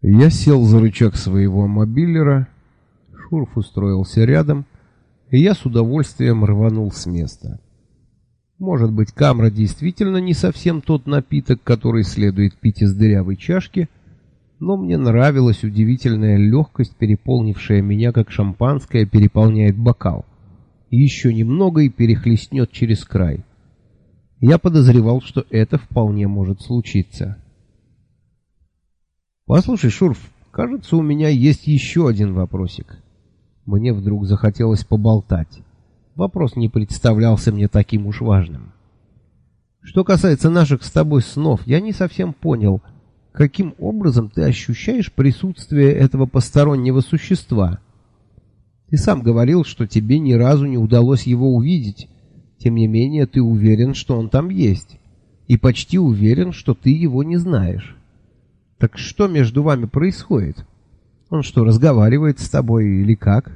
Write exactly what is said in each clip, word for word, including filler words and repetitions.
Я сел за рычаг своего мобилера, Шурф устроился рядом, и я с удовольствием рванул с места. Может быть, камра действительно не совсем тот напиток, который следует пить из дырявой чашки, но мне нравилась удивительная легкость, переполнившая меня, как шампанское переполняет бокал. Еще немного и перехлестнет через край. Я подозревал, что это вполне может случиться. «Послушай, Шурф, кажется, у меня есть еще один вопросик». Мне вдруг захотелось поболтать. Вопрос не представлялся мне таким уж важным. «Что касается наших с тобой снов, я не совсем понял, каким образом ты ощущаешь присутствие этого постороннего существа? Ты сам говорил, что тебе ни разу не удалось его увидеть. Тем не менее, ты уверен, что он там есть. И почти уверен, что ты его не знаешь. Так что между вами происходит? Он что, разговаривает с тобой или как?»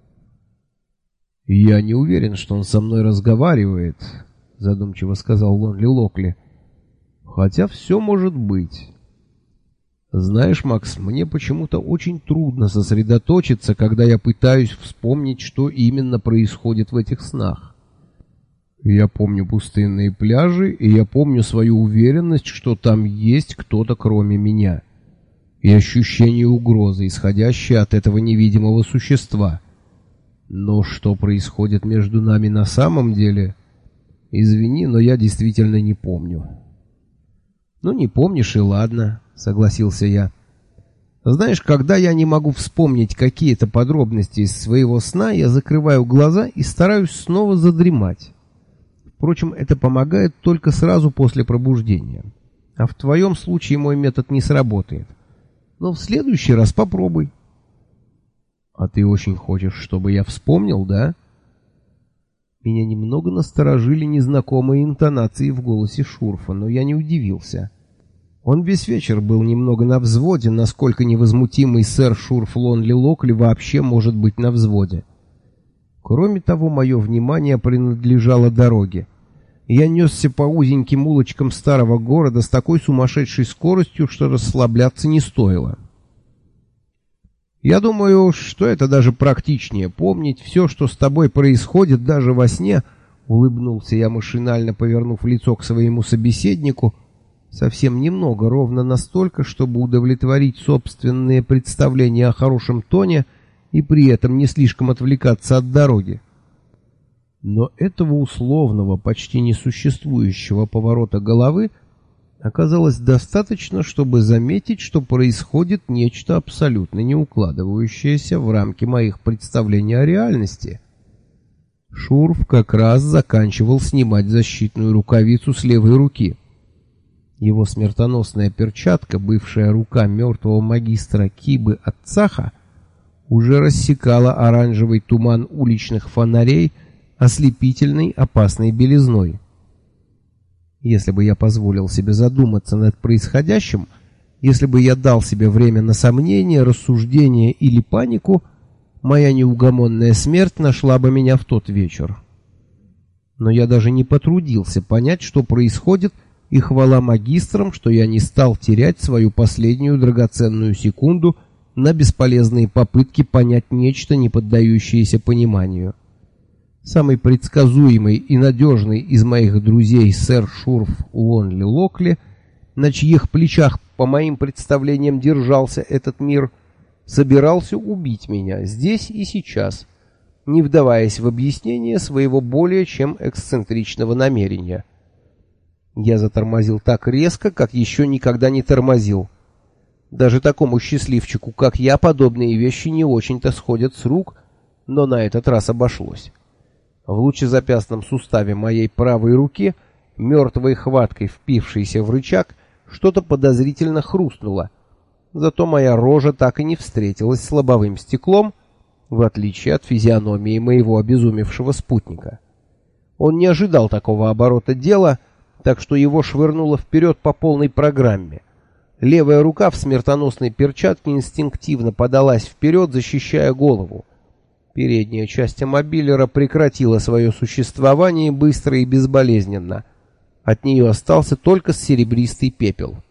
«Я не уверен, что он со мной разговаривает», — задумчиво сказал Лонли Локли. «Хотя все может быть. Знаешь, Макс, мне почему-то очень трудно сосредоточиться, когда я пытаюсь вспомнить, что именно происходит в этих снах. Я помню пустынные пляжи, и я помню свою уверенность, что там есть кто-то кроме меня, и ощущение угрозы, исходящее от этого невидимого существа. Но что происходит между нами на самом деле? Извини, но я действительно не помню». «Ну, не помнишь, и ладно», — согласился я. «Знаешь, когда я не могу вспомнить какие-то подробности из своего сна, я закрываю глаза и стараюсь снова задремать. Впрочем, это помогает только сразу после пробуждения. А в твоем случае мой метод не сработает. Но в следующий раз попробуй». «А ты очень хочешь, чтобы я вспомнил, да?» Меня немного насторожили незнакомые интонации в голосе Шурфа, но я не удивился. Он весь вечер был немного на взводе, насколько невозмутимый сэр Шурф Лонли Локли вообще может быть на взводе. Кроме того, мое внимание принадлежало дороге. Я несся по узеньким улочкам старого города с такой сумасшедшей скоростью, что расслабляться не стоило. «Я думаю, что это даже практичнее — помнить все, что с тобой происходит даже во сне», — улыбнулся я, машинально повернув лицо к своему собеседнику, совсем немного, ровно настолько, чтобы удовлетворить собственные представления о хорошем тоне и при этом не слишком отвлекаться от дороги. Но этого условного, почти несуществующего поворота головы оказалось достаточно, чтобы заметить, что происходит нечто абсолютно не укладывающееся в рамки моих представлений о реальности. Шурф как раз заканчивал снимать защитную рукавицу с левой руки. Его смертоносная перчатка, бывшая рука мертвого магистра Кибы Ацаха, уже рассекала оранжевый туман уличных фонарей ослепительной опасной белизной. Если бы я позволил себе задуматься над происходящим, если бы я дал себе время на сомнение, рассуждение или панику, моя неугомонная смерть нашла бы меня в тот вечер. Но я даже не потрудился понять, что происходит, и хвала магистрам, что я не стал терять свою последнюю драгоценную секунду на бесполезные попытки понять нечто, не поддающееся пониманию. Самый предсказуемый и надежный из моих друзей сэр Шурф Лонли Локли, на чьих плечах, по моим представлениям, держался этот мир, собирался убить меня здесь и сейчас, не вдаваясь в объяснение своего более чем эксцентричного намерения. Я затормозил так резко, как еще никогда не тормозил. Даже такому счастливчику, как я, подобные вещи не очень-то сходят с рук, но на этот раз обошлось. В лучезапястном суставе моей правой руки, мертвой хваткой впившейся в рычаг, что-то подозрительно хрустнуло. Зато моя рожа так и не встретилась с лобовым стеклом, в отличие от физиономии моего обезумевшего спутника. Он не ожидал такого оборота дела, так что его швырнуло вперед по полной программе. Левая рука в смертоносной перчатке инстинктивно подалась вперед, защищая голову. Передняя часть мобилера прекратила свое существование быстро и безболезненно. От нее остался только серебристый пепел.